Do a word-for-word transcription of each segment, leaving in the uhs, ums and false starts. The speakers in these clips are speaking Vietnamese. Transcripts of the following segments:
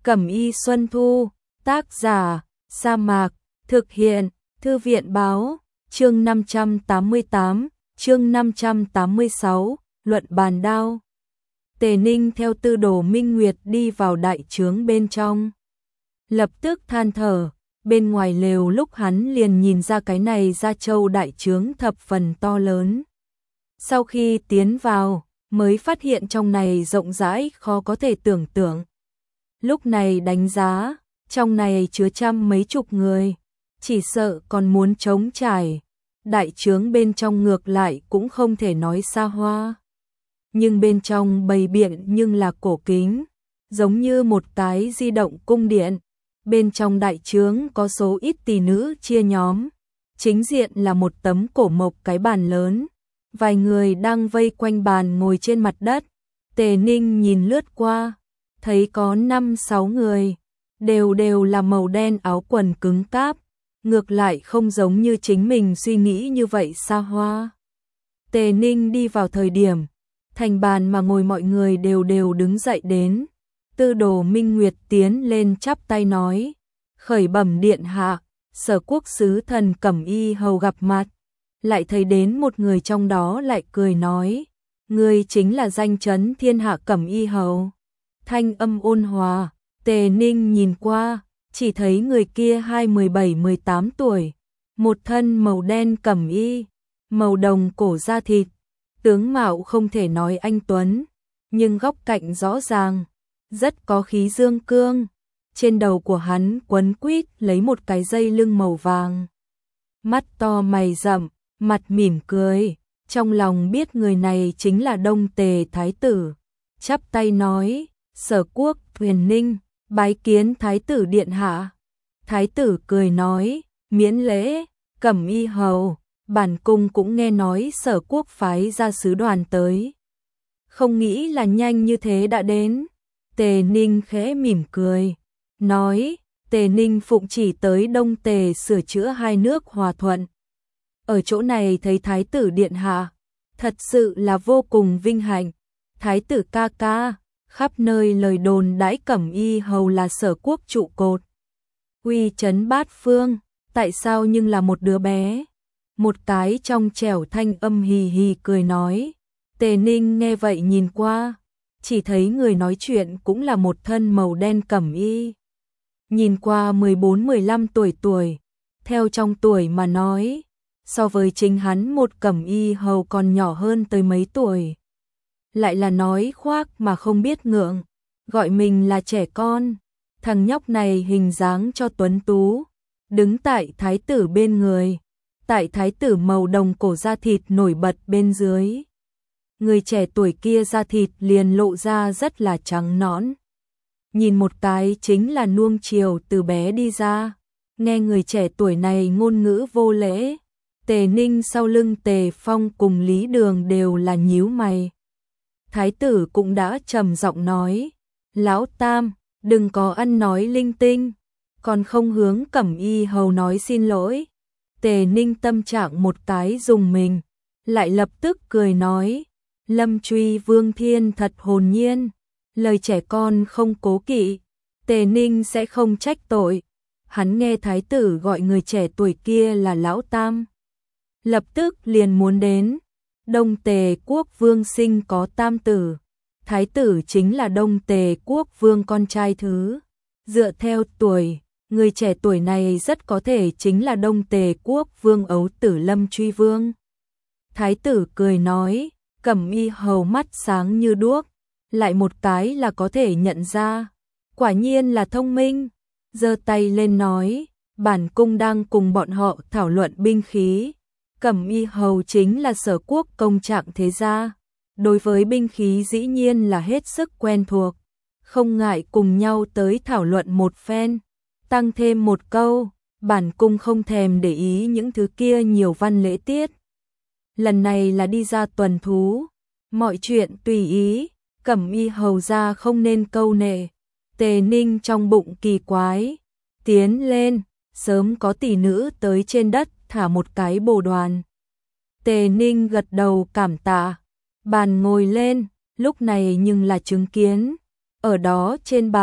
Cẩm Y Xuân Thu, tác giả, Sa Mạc, thực hiện, Thư viện Báo, chương năm trăm tám mươi tám, chương năm trăm tám mươi sáu, luận bàn đao. Tề Ninh theo Tư Đồ Minh Nguyệt đi vào đại trướng bên trong. Lập tức than thở, bên ngoài lều lúc hắn liền nhìn ra cái này Gia Châu đại trướng thập phần to lớn. Sau khi tiến vào, mới phát hiện trong này rộng rãi khó có thể tưởng tượng. Lúc này đánh giá, trong này chứa trăm mấy chục người, chỉ sợ còn muốn trống trải. Đại trướng bên trong ngược lại cũng không thể nói xa hoa. Nhưng bên trong bày biện nhưng là cổ kính, giống như một cái di động cung điện. Bên trong đại trướng có số ít tỷ nữ chia nhóm, chính diện là một tấm cổ mộc cái bàn lớn. Vài người đang vây quanh bàn ngồi trên mặt đất. Tề Ninh nhìn lướt qua, thấy có năm sáu người, đều đều là màu đen áo quần cứng cáp, ngược lại không giống như chính mình suy nghĩ như vậy xa hoa. Tề Ninh đi vào thời điểm, thành bàn mà ngồi mọi người đều đều đứng dậy đến. Tư Đồ Minh Nguyệt tiến lên chắp tay nói, khởi bẩm điện hạ, Sở quốc sứ thần Cẩm Y hầu gặp mặt. Lại thấy đến một người trong đó lại cười nói, ngươi chính là danh chấn thiên hạ Cẩm Y hầu. Thanh âm ôn hòa, Tề Ninh nhìn qua, chỉ thấy người kia hai mười bảy mười tám tuổi, một thân màu đen cẩm y, màu đồng cổ da thịt, tướng mạo không thể nói anh tuấn, nhưng góc cạnh rõ ràng, rất có khí dương cương. Trên đầu của hắn quấn quýt lấy một cái dây lưng màu vàng. Mắt to mày rậm, mặt mỉm cười, trong lòng biết người này chính là Đông Tề Thái tử. Chắp tay nói, Sở quốc Thuyền Ninh, bái kiến Thái tử điện hạ. Thái tử cười nói, miễn lễ, Cẩm Y hầu, bản cung cũng nghe nói Sở quốc phái ra sứ đoàn tới. Không nghĩ là nhanh như thế đã đến. Tề Ninh khẽ mỉm cười, nói, Tề Ninh phụng chỉ tới Đông Tề sửa chữa hai nước hòa thuận. Ở chỗ này thấy Thái tử điện hạ, thật sự là vô cùng vinh hạnh. Thái tử ca ca, khắp nơi lời đồn đãi Cẩm Y hầu là Sở quốc trụ cột, uy chấn bát phương, tại sao nhưng là một đứa bé? Một cái trong trẻo thanh âm hì hì cười nói. Tề Ninh nghe vậy nhìn qua, chỉ thấy người nói chuyện cũng là một thân màu đen cẩm y. Nhìn qua mười bốn mười lăm tuổi tuổi, theo trong tuổi mà nói, so với chính hắn một Cẩm Y hầu còn nhỏ hơn tới mấy tuổi. Lại là nói khoác mà không biết ngượng, gọi mình là trẻ con. Thằng nhóc này hình dáng cho tuấn tú, đứng tại thái tử bên người, tại thái tử màu đồng cổ da thịt nổi bật bên dưới. Người trẻ tuổi kia da thịt liền lộ ra rất là trắng nõn. Nhìn một cái chính là nuông chiều từ bé đi ra. Nghe người trẻ tuổi này ngôn ngữ vô lễ, Tề Ninh sau lưng Tề Phong cùng Lý Đường đều là nhíu mày. Thái tử cũng đã trầm giọng nói, Lão Tam, đừng có ăn nói linh tinh, còn không hướng Cẩm Y hầu nói xin lỗi. Tề Ninh tâm trạng một cái dùng mình, lại lập tức cười nói, Lâm truy Vương Thiên thật hồn nhiên, lời trẻ con không cố kỵ, Tề Ninh sẽ không trách tội. Hắn nghe thái tử gọi người trẻ tuổi kia là Lão Tam, lập tức liền muốn đến. Đông Tề quốc vương sinh có tam tử, thái tử chính là Đông Tề quốc vương con trai thứ. Dựa theo tuổi, người trẻ tuổi này rất có thể chính là Đông Tề quốc vương ấu tử Lâm truy vương. Thái tử cười nói, Cẩm Y hầu mắt sáng như đuốc, lại một cái là có thể nhận ra, quả nhiên là thông minh. Giơ tay lên nói, bản cung đang cùng bọn họ thảo luận binh khí. Cẩm Y hầu chính là Sở quốc công trạng thế gia, đối với binh khí dĩ nhiên là hết sức quen thuộc, không ngại cùng nhau tới thảo luận một phen. Tăng thêm một câu, bản cung không thèm để ý những thứ kia nhiều văn lễ tiết. Lần này là đi ra tuần thú, mọi chuyện tùy ý, Cẩm Y hầu ra không nên câu nệ. Tề Ninh trong bụng kỳ quái, tiến lên, sớm có tỷ nữ tới trên đất thả một cái bồ đoàn. Tề Ninh gật đầu cảm tạ, bàn ngồi lên, lúc này nhưng là chứng kiến, ở đó trên bàn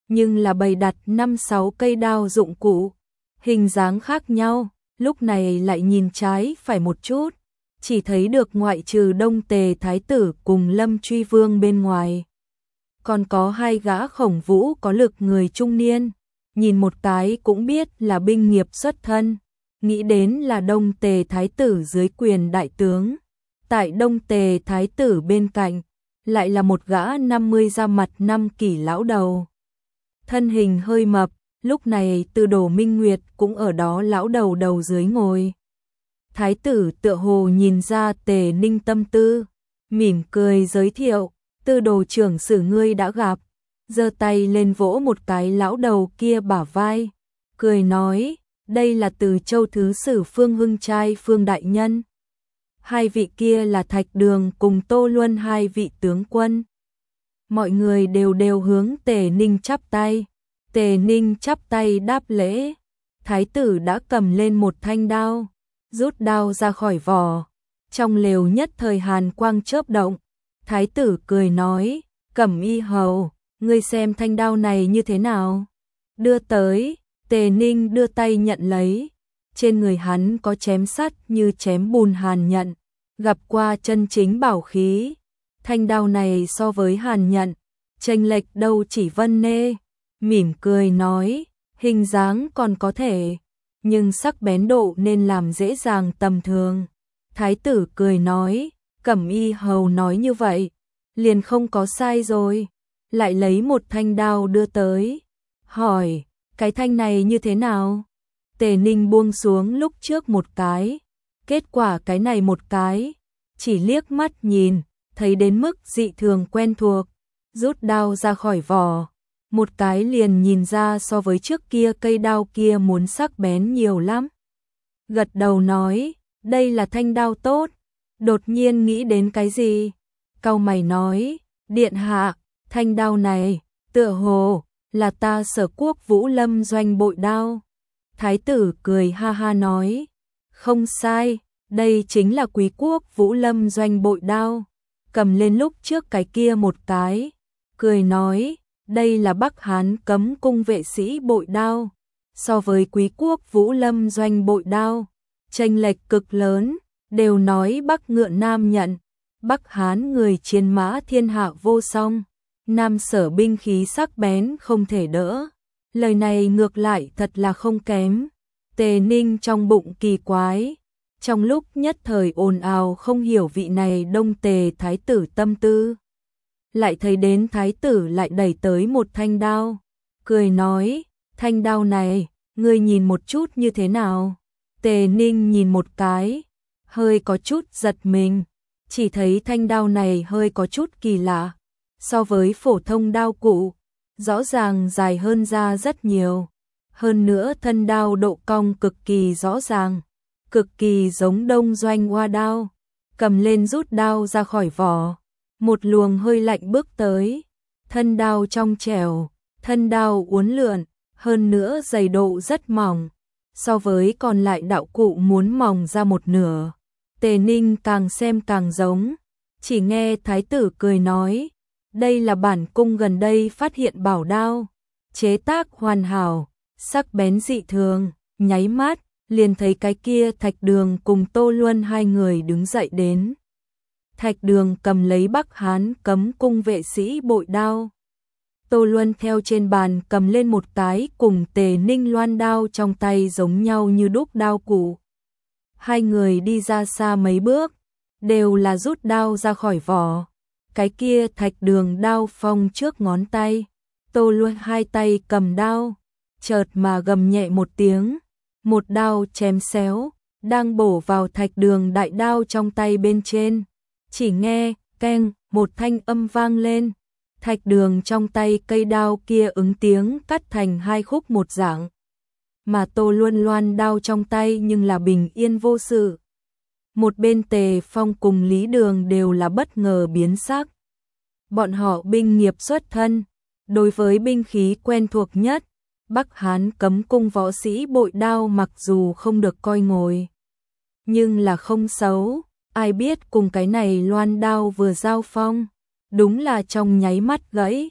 nhưng là bày đặt năm sáu cây đao dụng cụ, hình dáng khác nhau, lúc này lại nhìn trái phải một chút, chỉ thấy được ngoại trừ Đông Tề Thái tử cùng Lâm Truy Vương bên ngoài. Còn có hai gã khổng vũ có lực người trung niên, nhìn một cái cũng biết là binh nghiệp xuất thân, nghĩ đến là Đông Tề Thái tử dưới quyền đại tướng. Tại Đông Tề Thái tử bên cạnh, lại là một gã năm mươi ra mặt năm kỷ lão đầu. Thân hình hơi mập, lúc này Từ Đồ Minh Nguyệt cũng ở đó lão đầu đầu dưới ngồi. Thái tử tựa hồ nhìn ra Tề Ninh tâm tư, mỉm cười giới thiệu, Từ Đồ trưởng sử ngươi đã gặp, giơ tay lên vỗ một cái lão đầu kia bả vai, cười nói, đây là Từ Châu thứ sử Phương Hưng trai Phương đại nhân. Hai vị kia là Thạch Đường cùng Tô Luân hai vị tướng quân. Mọi người đều đều hướng Tề Ninh chắp tay. Tề Ninh chắp tay đáp lễ. Thái tử đã cầm lên một thanh đao, rút đao ra khỏi vỏ. Trong lều nhất thời hàn quang chớp động. Thái tử cười nói, Cẩm Y hầu, ngươi xem thanh đao này như thế nào? Đưa tới, Tề Ninh đưa tay nhận lấy. Trên người hắn có chém sắt như chém bùn hàn nhận, gặp qua chân chính bảo khí. Thanh đao này so với hàn nhận, chênh lệch đâu chỉ vân nê. Mỉm cười nói, hình dáng còn có thể, nhưng sắc bén độ nên làm dễ dàng tầm thường. Thái tử cười nói, Cẩm Y hầu nói như vậy, liền không có sai rồi. Lại lấy một thanh đao đưa tới, hỏi, cái thanh này như thế nào? Tề Ninh buông xuống lúc trước một cái, kết quả cái này một cái, chỉ liếc mắt nhìn, thấy đến mức dị thường quen thuộc, rút đao ra khỏi vỏ, một cái liền nhìn ra so với trước kia cây đao kia muốn sắc bén nhiều lắm. Gật đầu nói, đây là thanh đao tốt, đột nhiên nghĩ đến cái gì? Cau mày nói, điện hạ, thanh đao này, tựa hồ, là ta Sở Quốc Vũ Lâm doanh bội đao. Thái tử cười ha ha nói, không sai, đây chính là Quý quốc Vũ Lâm doanh bội đao. Cầm lên lúc trước cái kia một cái, cười nói, đây là Bắc Hán cấm cung vệ sĩ bội đao. So với Quý quốc Vũ Lâm doanh bội đao, chênh lệch cực lớn, đều nói Bắc ngựa Nam nhận, Bắc Hán người chiến mã thiên hạ vô song, Nam Sở binh khí sắc bén không thể đỡ. Lời này ngược lại thật là không kém. Tề Ninh trong bụng kỳ quái, trong lúc nhất thời ồn ào không hiểu vị này Đông Tề Thái tử tâm tư. Lại thấy đến Thái tử lại đẩy tới một thanh đao, cười nói, thanh đao này, ngươi nhìn một chút như thế nào? Tề Ninh nhìn một cái, hơi có chút giật mình, chỉ thấy thanh đao này hơi có chút kỳ lạ, so với phổ thông đao cụ, rõ ràng dài hơn ra rất nhiều. Hơn nữa thân đao độ cong cực kỳ rõ ràng, cực kỳ giống Đông doanh hoa đao. Cầm lên rút đao ra khỏi vỏ, một luồng hơi lạnh bước tới. Thân đao trong trẻo, thân đao uốn lượn, hơn nữa dày độ rất mỏng, so với còn lại đạo cụ muốn mỏng ra một nửa. Tề Ninh càng xem càng giống, chỉ nghe Thái tử cười nói, đây là bản cung gần đây phát hiện bảo đao, chế tác hoàn hảo, sắc bén dị thường. Nháy mắt, liền thấy cái kia Thạch Đường cùng Tô Luân hai người đứng dậy đến. Thạch Đường cầm lấy Bắc Hán cấm cung vệ sĩ bội đao. Tô Luân theo trên bàn cầm lên một cái cùng Tề Ninh loan đao trong tay giống nhau như đúc đao cụ. Hai người đi ra xa mấy bước, đều là rút đao ra khỏi vỏ. Cái kia Thạch Đường đao phong trước ngón tay, Tô Luân hai tay cầm đao, chợt mà gầm nhẹ một tiếng, một đao chém xéo, đang bổ vào Thạch Đường đại đao trong tay bên trên. Chỉ nghe, keng, một thanh âm vang lên, Thạch Đường trong tay cây đao kia ứng tiếng cắt thành hai khúc một dạng. Mà Tô Luân loan đao trong tay nhưng là bình yên vô sự. Một bên Tề Phong cùng Lý Đường đều là bất ngờ biến sắc. Bọn họ binh nghiệp xuất thân, đối với binh khí quen thuộc nhất, Bắc Hán cấm cung võ sĩ bội đao mặc dù không được coi ngồi, nhưng là không xấu, ai biết cùng cái này loan đao vừa giao phong, đúng là trong nháy mắt gãy,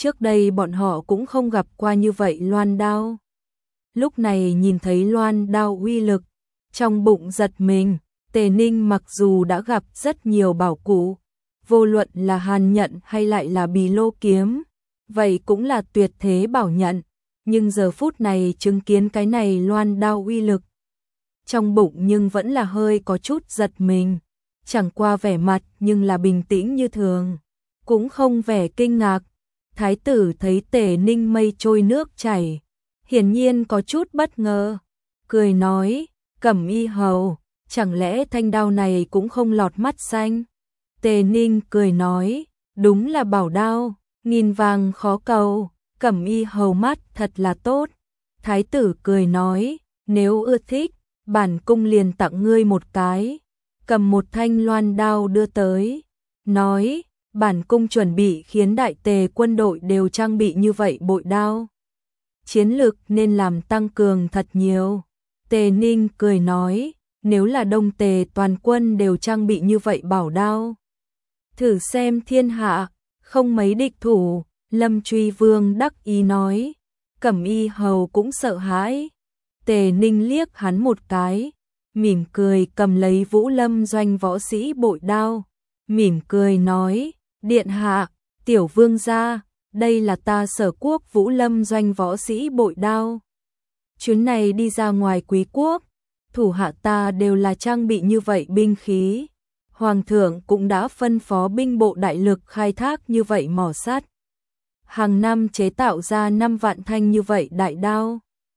Trước đây bọn họ cũng không gặp qua như vậy loan đao. Lúc này nhìn thấy loan đao uy lực, trong bụng giật mình. Tề Ninh mặc dù đã gặp rất nhiều bảo cụ, vô luận là hàn nhận hay lại là bì lô kiếm, vậy cũng là tuyệt thế bảo nhận, nhưng giờ phút này chứng kiến cái này loan đao uy lực, trong bụng nhưng vẫn là hơi có chút giật mình, chẳng qua vẻ mặt nhưng là bình tĩnh như thường, cũng không vẻ kinh ngạc. Thái tử thấy Tề Ninh mây trôi nước chảy, hiển nhiên có chút bất ngờ, cười nói, Cẩm Y hầu, chẳng lẽ thanh đao này cũng không lọt mắt xanh? Tề Ninh cười nói, đúng là bảo đao, nghìn vàng khó cầu, Cẩm Y hầu mắt thật là tốt. Thái tử cười nói, nếu ưa thích, bản cung liền tặng ngươi một cái, cầm một thanh loan đao đưa tới, nói, bản cung chuẩn bị khiến đại tề quân đội đều trang bị như vậy bội đao. Chiến lực nên làm tăng cường thật nhiều. Tề Ninh cười nói, nếu là Đông Tề toàn quân đều trang bị như vậy bảo đao, thử xem thiên hạ, không mấy địch thủ. Lâm Truy Vương đắc ý nói, Cẩm Y hầu cũng sợ hãi. Tề Ninh liếc hắn một cái, mỉm cười cầm lấy Vũ Lâm doanh võ sĩ bội đao, mỉm cười nói, điện hạ, tiểu vương gia, đây là ta Sở quốc Vũ Lâm doanh võ sĩ bội đao. Chuyến này đi ra ngoài quý quốc, thủ hạ ta đều là trang bị như vậy binh khí. Hoàng thượng cũng đã phân phó binh bộ đại lực khai thác như vậy mỏ sắt. Hàng năm chế tạo ra năm vạn thanh như vậy đại đao.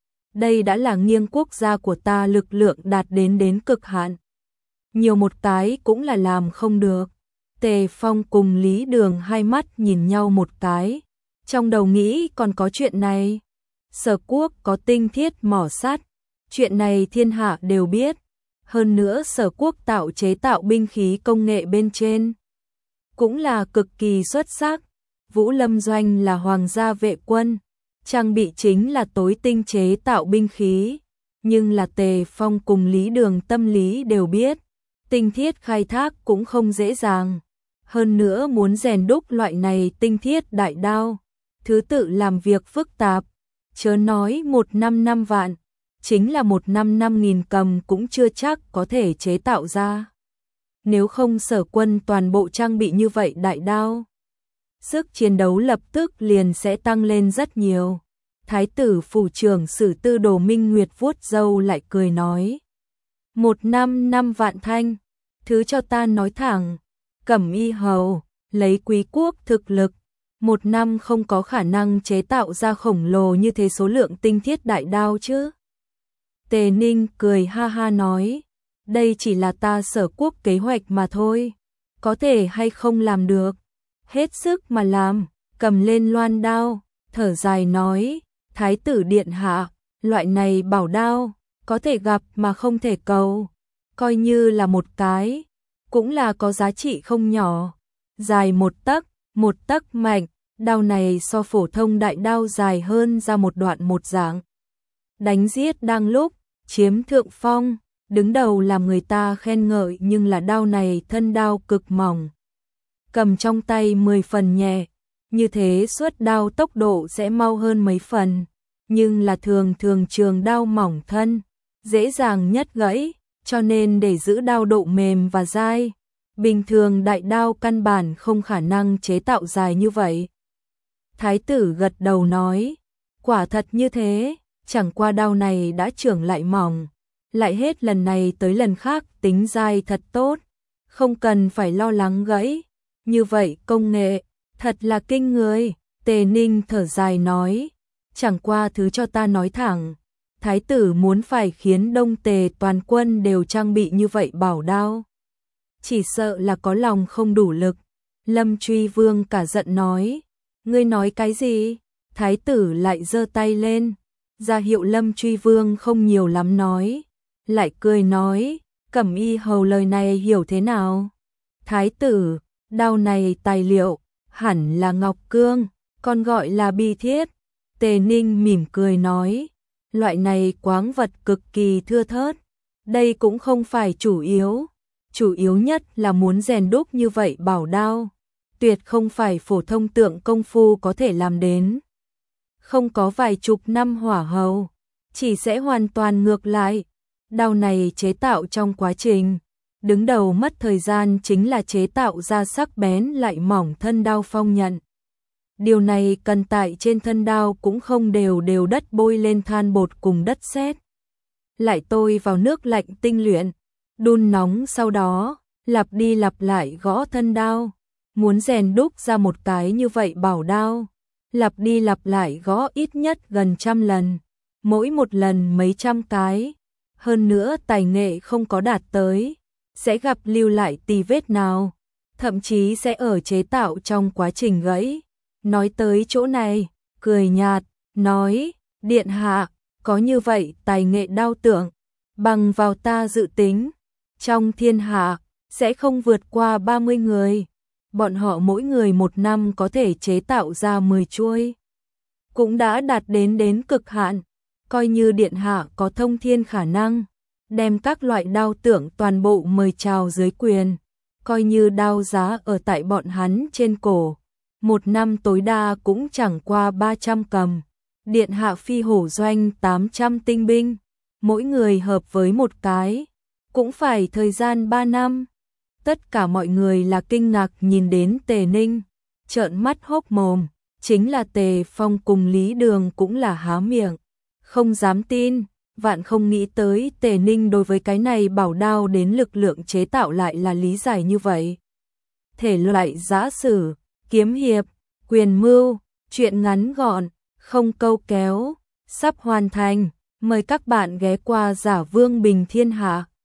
Đây đã là nghiêng quốc gia của ta lực lượng đạt đến đến cực hạn. Nhiều một cái cũng là làm không được. Tề Phong cùng Lý Đường hai mắt nhìn nhau một cái, trong đầu nghĩ còn có chuyện này. Sở quốc có tinh thiết mỏ sắt, chuyện này thiên hạ đều biết. Hơn nữa Sở quốc tạo chế tạo binh khí công nghệ bên trên cũng là cực kỳ xuất sắc. Vũ Lâm doanh là hoàng gia vệ quân, trang bị chính là tối tinh chế tạo binh khí, nhưng là Tề Phong cùng Lý Đường tâm lý đều biết, tinh thiết khai thác cũng không dễ dàng. Hơn nữa muốn rèn đúc loại này tinh thiết đại đao, thứ tự làm việc phức tạp, chớ nói một năm năm vạn, chính là một năm năm nghìn cầm cũng chưa chắc có thể chế tạo ra. Nếu không Sở quân toàn bộ trang bị như vậy đại đao, sức chiến đấu lập tức liền sẽ tăng lên rất nhiều. Thái tử phủ trưởng Sử Tư Đồ Minh Nguyệt vuốt râu lại cười nói, một năm năm vạn thanh, thứ cho ta nói thẳng, Cẩm Y hầu, lấy quý quốc thực lực, một năm không có khả năng chế tạo ra khổng lồ như thế số lượng tinh thiết đại đao chứ. Tề Ninh cười ha ha nói, đây chỉ là ta Sở quốc kế hoạch mà thôi, có thể hay không làm được, hết sức mà làm. Cầm lên loan đao, thở dài nói, Thái tử điện hạ, loại này bảo đao, có thể gặp mà không thể cầu, coi như là một cái, cũng là có giá trị không nhỏ. Dài một tấc, một tấc mạnh, đao này so phổ thông đại đao dài hơn ra một đoạn một dạng. Đánh giết đang lúc, chiếm thượng phong, đứng đầu làm người ta khen ngợi, nhưng là đao này thân đao cực mỏng, cầm trong tay mười phần nhẹ, như thế xuất đao tốc độ sẽ mau hơn mấy phần, nhưng là thường thường trường đao mỏng thân, dễ dàng nhất gãy, cho nên để giữ đao độ mềm và dai, bình thường đại đao căn bản không khả năng chế tạo dài như vậy. Thái tử gật đầu nói, quả thật như thế, chẳng qua đao này đã trưởng lại mỏng, lại hết lần này tới lần khác tính dai thật tốt, không cần phải lo lắng gãy, như vậy công nghệ, thật là kinh người. Tề Ninh thở dài nói, chẳng qua thứ cho ta nói thẳng, Thái tử muốn phải khiến Đông Tề toàn quân đều trang bị như vậy bảo đao, chỉ sợ là có lòng không đủ lực. Lâm Truy Vương cả giận nói, ngươi nói cái gì? Thái tử lại giơ tay lên, ra hiệu Lâm Truy Vương không nhiều lắm nói, lại cười nói, Cẩm Y hầu lời này hiểu thế nào? Thái tử, đao này tài liệu, hẳn là ngọc cương, còn gọi là bi thiết. Tề Ninh mỉm cười nói, loại này quáng vật cực kỳ thưa thớt, đây cũng không phải chủ yếu, chủ yếu nhất là muốn rèn đúc như vậy bảo đao, tuyệt không phải phổ thông tượng công phu có thể làm đến. Không có vài chục năm hỏa hầu, chỉ sẽ hoàn toàn ngược lại. Đao này chế tạo trong quá trình, đứng đầu mất thời gian chính là chế tạo ra sắc bén lại mỏng thân đao phong nhận. Điều này cần tại trên thân đao cũng không đều đều đất bôi lên than bột cùng đất sét. Lại tôi vào nước lạnh tinh luyện, đun nóng sau đó, lặp đi lặp lại gõ thân đao. Muốn rèn đúc ra một cái như vậy bảo đao, lặp đi lặp lại gõ ít nhất gần trăm lần, mỗi một lần mấy trăm cái. Hơn nữa tài nghệ không có đạt tới, sẽ gặp lưu lại tì vết nào, thậm chí sẽ ở chế tạo trong quá trình gãy. Nói tới chỗ này, cười nhạt, nói, điện hạ, có như vậy tài nghệ đao tượng, bằng vào ta dự tính, trong thiên hạ, sẽ không vượt qua ba mươi người. Bọn họ mỗi người một năm có thể chế tạo ra mười chuôi. Cũng đã đạt đến đến cực hạn, coi như điện hạ có thông thiên khả năng, đem các loại đao tượng toàn bộ mời chào dưới quyền, coi như đao giá ở tại bọn hắn trên cổ. Một năm tối đa cũng chẳng qua ba trăm cầm. Điện hạ phi hổ doanh tám trăm tinh binh, mỗi người hợp với một cái, cũng phải thời gian ba năm. Tất cả mọi người là kinh ngạc nhìn đến Tề Ninh, trợn mắt hốc mồm, chính là Tề Phong cùng Lý Đường cũng là há miệng, không dám tin, vạn không nghĩ tới Tề Ninh đối với cái này bảo đao đến lực lượng chế tạo lại là lý giải như vậy. Thể loại giã sử, kiếm hiệp, quyền mưu, truyện ngắn gọn, không câu kéo, sắp hoàn thành, mời các bạn ghé qua Giả Vương Bình Thiên Hạ.